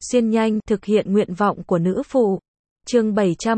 xuyên nhanh, thực hiện nguyện vọng của nữ phụ. Chương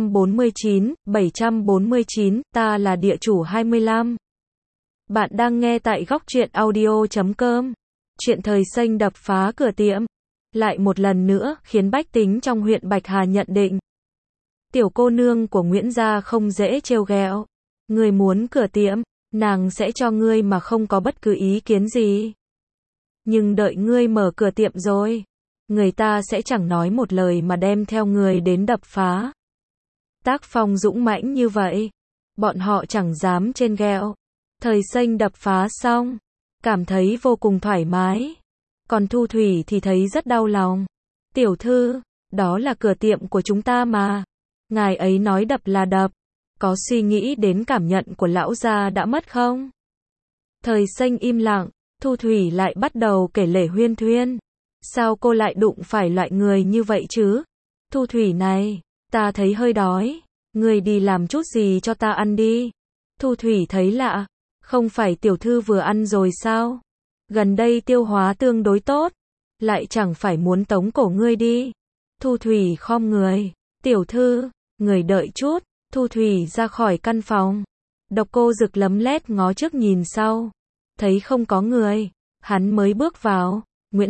749, ta là địa chủ 25. Bạn đang nghe tại góc truyện audio.com. Chuyện thời xanh đập phá cửa tiệm. Lại một lần nữa, khiến bách tính trong huyện Bạch Hà nhận định. Tiểu cô nương của Nguyễn gia không dễ trêu ghẹo. Người muốn cửa tiệm, nàng sẽ cho ngươi mà không có bất cứ ý kiến gì. Nhưng đợi ngươi mở cửa tiệm rồi, người ta sẽ chẳng nói một lời mà đem theo người đến đập phá. Tác phong dũng mãnh như vậy, bọn họ chẳng dám trên ghẹo. Thời xanh đập phá xong, cảm thấy vô cùng thoải mái. Còn Thu Thủy thì thấy rất đau lòng. Tiểu thư, đó là cửa tiệm của chúng ta mà. Ngài ấy nói đập là đập. Có suy nghĩ đến cảm nhận của lão gia đã mất không? Thời xanh im lặng, Thu Thủy lại bắt đầu kể lể huyên thuyên. Sao cô lại đụng phải loại người như vậy chứ? Thu Thủy này, ta thấy hơi đói. Người đi làm chút gì cho ta ăn đi. Thu Thủy thấy lạ. Không phải tiểu thư vừa ăn rồi sao? Gần đây tiêu hóa tương đối tốt. Lại chẳng phải muốn tống cổ ngươi đi. Thu Thủy khom người. Tiểu thư, người đợi chút. Thu Thủy ra khỏi căn phòng. Độc Cô Dực lấm lét ngó trước nhìn sau. Thấy không có người, hắn mới bước vào. Nguyễn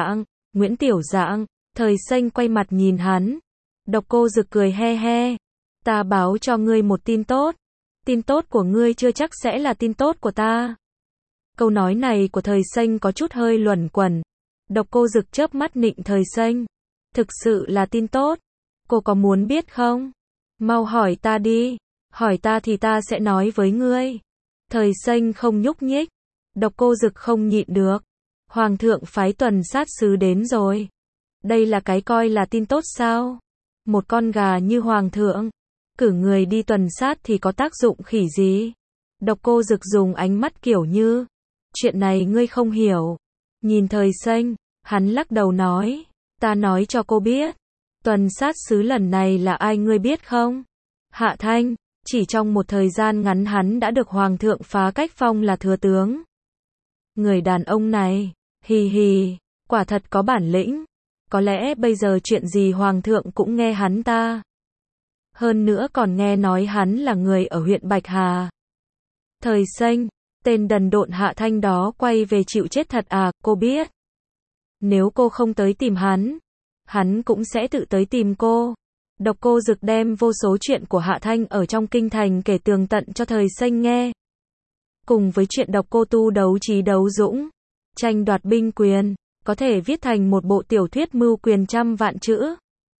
Tiểu Dạng, Thời xanh quay mặt nhìn hắn. Độc Cô Dực cười he he. Ta báo cho ngươi một tin tốt. Tin tốt của ngươi chưa chắc sẽ là tin tốt của ta. Câu nói này của Thời xanh có chút hơi luẩn quẩn. Độc Cô Dực chớp mắt nịnh Thời xanh. Thực sự là tin tốt. Cô có muốn biết không? Mau hỏi ta đi. Hỏi ta thì ta sẽ nói với ngươi. Thời xanh không nhúc nhích. Độc Cô Dực không nhịn được. Hoàng thượng phái tuần sát sứ đến rồi. Đây là cái coi là tin tốt sao? Một con gà như hoàng thượng, cử người đi tuần sát thì có tác dụng khỉ gì? Độc Cô Dực dùng ánh mắt kiểu như, chuyện này ngươi không hiểu. Nhìn Thời xanh, hắn lắc đầu nói, ta nói cho cô biết. Tuần sát sứ lần này là ai ngươi biết không? Hạ Thanh. Chỉ trong một thời gian ngắn hắn đã được hoàng thượng phá cách phong là thừa tướng. Người đàn ông này, hì hì, quả thật có bản lĩnh. Có lẽ bây giờ chuyện gì hoàng thượng cũng nghe hắn ta. Hơn nữa còn nghe nói hắn là người ở huyện Bạch Hà. Thời xanh, tên đần độn Hạ Thanh đó quay về chịu chết thật à, cô biết. Nếu cô không tới tìm hắn cũng sẽ tự tới tìm cô. Độc Cô Dực đem vô số chuyện của Hạ Thanh ở trong kinh thành kể tường tận cho Thời xanh nghe. Cùng với chuyện Độc Cô Tu đấu trí đấu dũng, tranh đoạt binh quyền, có thể viết thành một bộ tiểu thuyết mưu quyền trăm vạn chữ.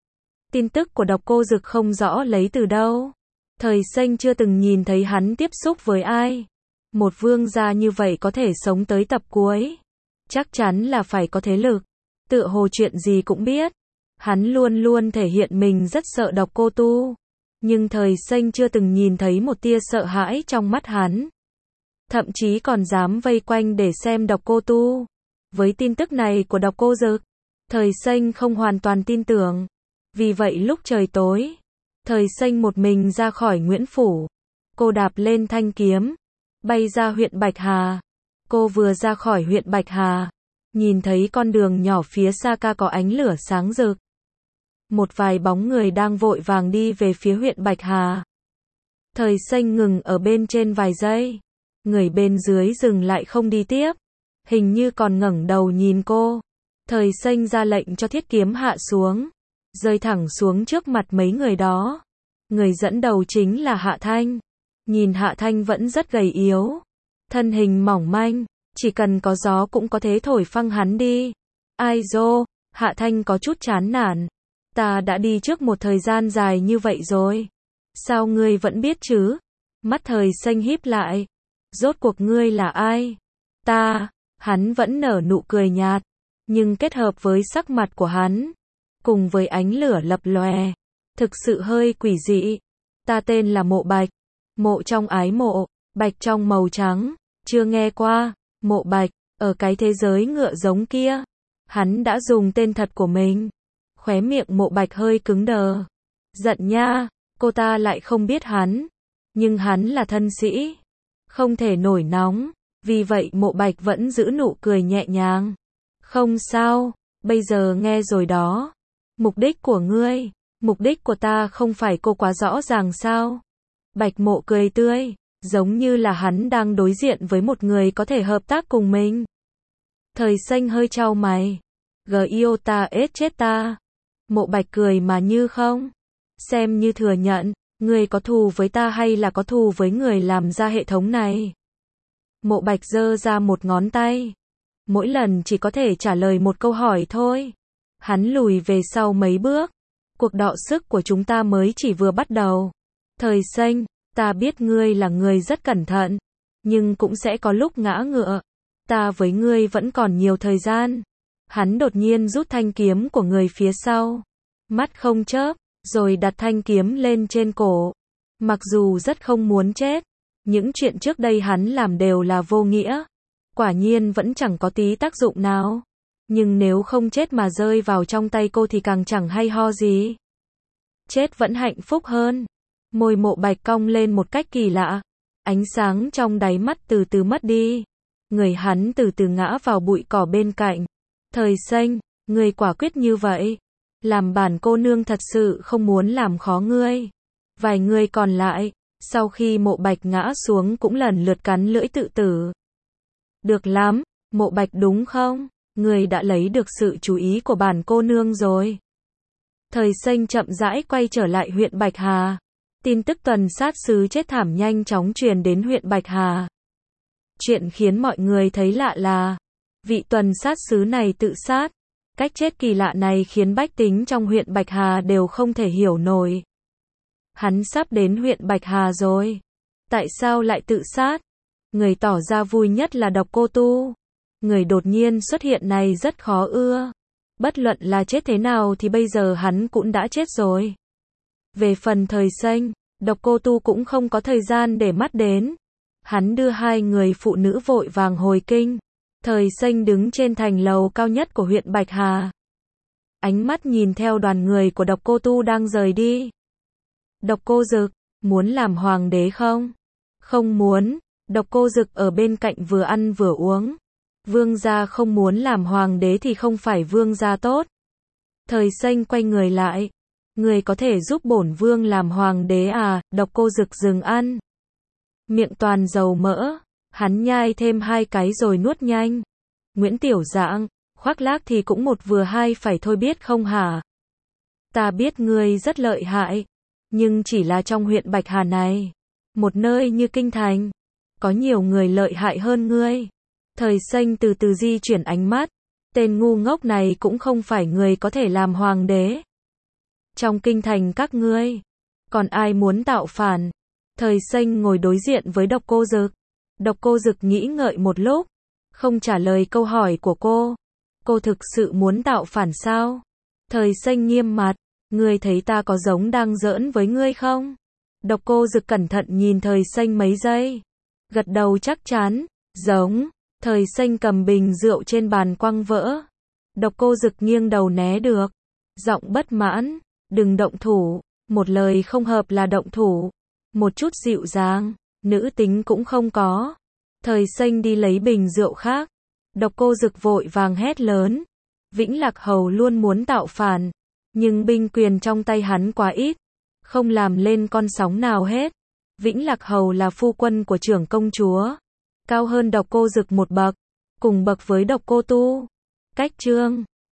Tin tức của Độc Cô Dực không rõ lấy từ đâu. Thời xanh chưa từng nhìn thấy hắn tiếp xúc với ai. Một vương gia như vậy có thể sống tới tập cuối. Chắc chắn là phải có thế lực. Tựa hồ chuyện gì cũng biết. Hắn luôn luôn thể hiện mình rất sợ Độc Cô Tu. Nhưng Thời xanh chưa từng nhìn thấy một tia sợ hãi trong mắt hắn. Thậm chí còn dám vây quanh để xem Độc Cô Tu. Với tin tức này của Độc Cô Dực, Thời xanh không hoàn toàn tin tưởng. Vì vậy lúc trời tối, Thời xanh một mình ra khỏi Nguyễn Phủ. Cô đạp lên thanh kiếm, bay ra huyện Bạch Hà. Cô vừa ra khỏi huyện Bạch Hà, nhìn thấy con đường nhỏ phía xa ca có ánh lửa sáng rực. Một vài bóng người đang vội vàng đi về phía huyện Bạch Hà. Thời xanh ngừng ở bên trên vài giây. Người bên dưới dừng lại không đi tiếp. Hình như còn ngẩng đầu nhìn cô. Thời xanh ra lệnh cho thiết kiếm hạ xuống. Rơi thẳng xuống trước mặt mấy người đó. Người dẫn đầu chính là Hạ Thanh. Nhìn Hạ Thanh vẫn rất gầy yếu. Thân hình mỏng manh. Chỉ cần có gió cũng có thể thổi phăng hắn đi. Ai dô, Hạ Thanh có chút chán nản. Ta đã đi trước một thời gian dài như vậy rồi. Sao ngươi vẫn biết chứ? Mắt Thời xanh híp lại. Rốt cuộc ngươi là ai? Ta, hắn vẫn nở nụ cười nhạt. Nhưng kết hợp với sắc mặt của hắn, cùng với ánh lửa lập lòe, thực sự hơi quỷ dị. Ta tên là Mộ Bạch. Mộ trong ái mộ, bạch trong màu trắng. Chưa nghe qua, Mộ Bạch, ở cái thế giới ngựa giống kia. Hắn đã dùng tên thật của mình. Khóe miệng Mộ Bạch hơi cứng đờ. Giận nha, cô ta lại không biết hắn. Nhưng hắn là thân sĩ. Không thể nổi nóng. Vì vậy Mộ Bạch vẫn giữ nụ cười nhẹ nhàng. Không sao, bây giờ nghe rồi đó. Mục đích của ngươi, mục đích của ta không phải cô quá rõ ràng sao? Bạch Mộ cười tươi, giống như là hắn đang đối diện với một người có thể hợp tác cùng mình. Thời Xanh hơi chau mày. Yêu ta ết chết ta. Mộ Bạch cười mà như không. Xem như thừa nhận, ngươi có thù với ta hay là có thù với người làm ra hệ thống này? Mộ Bạch giơ ra một ngón tay. Mỗi lần chỉ có thể trả lời một câu hỏi thôi. Hắn lùi về sau mấy bước. Cuộc đọ sức của chúng ta mới chỉ vừa bắt đầu. Thời Xanh, ta biết ngươi là người rất cẩn thận, nhưng cũng sẽ có lúc ngã ngựa. Ta với ngươi vẫn còn nhiều thời gian. Hắn đột nhiên rút thanh kiếm của người phía sau. Mắt không chớp, rồi đặt thanh kiếm lên trên cổ. Mặc dù rất không muốn chết, những chuyện trước đây hắn làm đều là vô nghĩa. Quả nhiên vẫn chẳng có tí tác dụng nào. Nhưng nếu không chết mà rơi vào trong tay cô thì càng chẳng hay ho gì. Chết vẫn hạnh phúc hơn. Môi Mộ Bạch cong lên một cách kỳ lạ. Ánh sáng trong đáy mắt từ từ mất đi. Người hắn từ từ ngã vào bụi cỏ bên cạnh. Thời Xanh, ngươi quả quyết như vậy. Làm bản cô nương thật sự không muốn làm khó ngươi. Vài người còn lại, sau khi Mộ Bạch ngã xuống cũng lần lượt cắn lưỡi tự tử. Được lắm, Mộ Bạch đúng không? Ngươi đã lấy được sự chú ý của bản cô nương rồi. Thời Xanh chậm rãi quay trở lại huyện Bạch Hà. Tin tức tuần sát sứ chết thảm nhanh chóng truyền đến huyện Bạch Hà. Chuyện khiến mọi người thấy lạ là, vị tuần sát sứ này tự sát. Cách chết kỳ lạ này khiến bách tính trong huyện Bạch Hà đều không thể hiểu nổi. Hắn sắp đến huyện Bạch Hà rồi. Tại sao lại tự sát? Người tỏ ra vui nhất là Độc Cô Tu. Người đột nhiên xuất hiện này rất khó ưa. Bất luận là chết thế nào thì bây giờ hắn cũng đã chết rồi. Về phần Thời Xanh, Độc Cô Tu cũng không có thời gian để mắt đến. Hắn đưa hai người phụ nữ vội vàng hồi kinh. Thời Xanh đứng trên thành lầu cao nhất của huyện Bạch Hà. Ánh mắt nhìn theo đoàn người của Độc Cô Tu đang rời đi. Độc Cô Dực, muốn làm hoàng đế không? Không muốn. Độc Cô Dực ở bên cạnh vừa ăn vừa uống. Vương gia không muốn làm hoàng đế thì không phải vương gia tốt. Thời Xanh quay người lại. Người có thể giúp bổn vương làm hoàng đế à? Độc Cô Dực dừng ăn. Miệng toàn dầu mỡ. Hắn nhai thêm hai cái rồi nuốt nhanh. Nguyễn Tiểu Dạng, khoác lác thì cũng một vừa hai phải thôi biết không hả? Ta biết ngươi rất lợi hại. Nhưng chỉ là trong huyện Bạch Hà này. Một nơi như kinh thành. Có nhiều người lợi hại hơn ngươi. Thời Xanh từ từ di chuyển ánh mắt. Tên ngu ngốc này cũng không phải người có thể làm hoàng đế. Trong kinh thành các ngươi, còn ai muốn tạo phản? Thời Xanh ngồi đối diện với Độc Cô Dực. Độc Cô Dực nghĩ ngợi một lúc, không trả lời câu hỏi của cô. Cô thực sự muốn tạo phản sao? Thời Xanh nghiêm mặt, ngươi thấy ta có giống đang giỡn với ngươi không? Độc Cô Dực cẩn thận nhìn Thời Xanh mấy giây, gật đầu chắc chắn, giống. Thời Xanh cầm bình rượu trên bàn quăng vỡ. Độc Cô Dực nghiêng đầu né được, giọng bất mãn, đừng động thủ, một lời không hợp là động thủ, một chút dịu dàng, nữ tính cũng không có. Thời Xanh đi lấy bình rượu khác. Độc Cô Dực vội vàng hét lớn. Vĩnh Lạc Hầu luôn muốn tạo phản, nhưng binh quyền trong tay hắn quá ít, không làm lên con sóng nào hết. Vĩnh Lạc Hầu là phu quân của trưởng công chúa, cao hơn Độc Cô Dực một bậc, cùng bậc với Độc Cô Tu. Cách chương